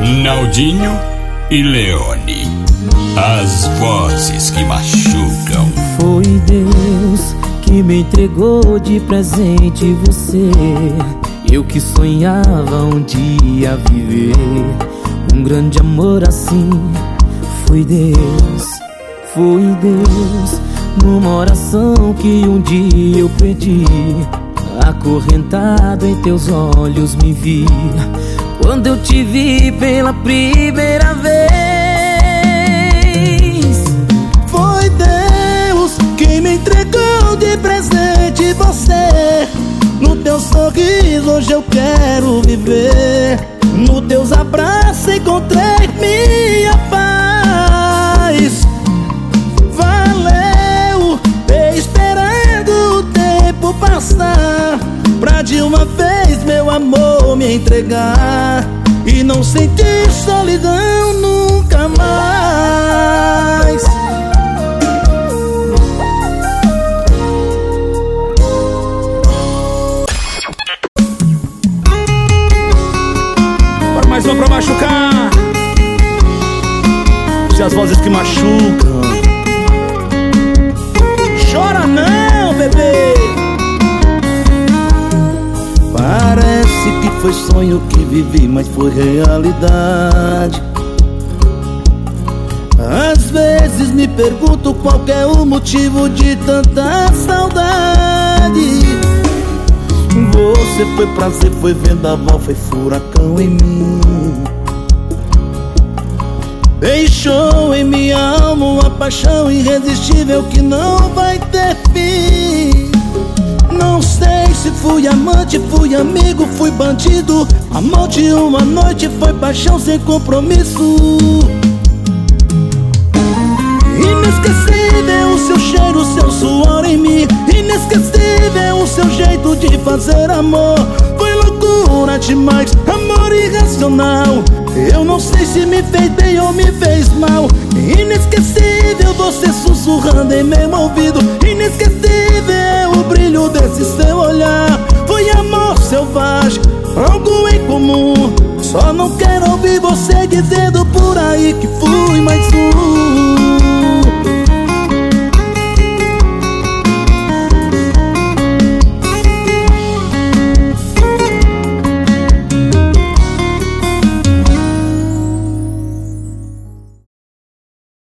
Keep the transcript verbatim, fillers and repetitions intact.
Naldinho e Leone, as vozes que machucam. Foi Deus que me entregou de presente você. Eu que sonhava um dia viver um grande amor assim. Foi Deus, foi Deus, numa oração que um dia eu pedi. Acorrentado em teus olhos me vi quando eu te vi pela primeira vez. Foi Deus quem me entregou de presente você. No teu sorriso hoje eu quero viver. No teus abraços encontrei minha paz. Valeu ter esperado o tempo passar pra de uma vez meu amor me entregar e não sentir solidão nunca mais. Bora mais uma pra machucar. Se as vozes que machucam. Chora não, bebê. Parece que foi sonho que vivi, mas foi realidade. Às vezes me pergunto qual é o motivo de tanta saudade. Você foi prazer, foi vendaval, foi furacão em mim. Deixou em minha alma uma paixão irresistível que não vai ter fim. Não sei se fui amante, fui amigo, fui bandido. Amor de uma noite foi paixão sem compromisso. Inesquecível o seu cheiro, o seu suor em mim. Inesquecível o seu jeito de fazer amor. Foi loucura demais, amor irracional. Eu não sei se me fez bem ou me fez mal. Inesquecível você sussurrando em meu ouvido. Inesquecível o brilho desse seu olhar. Foi amor selvagem, algo em comum. Só não quero ouvir você dizendo por aí que fui mais um.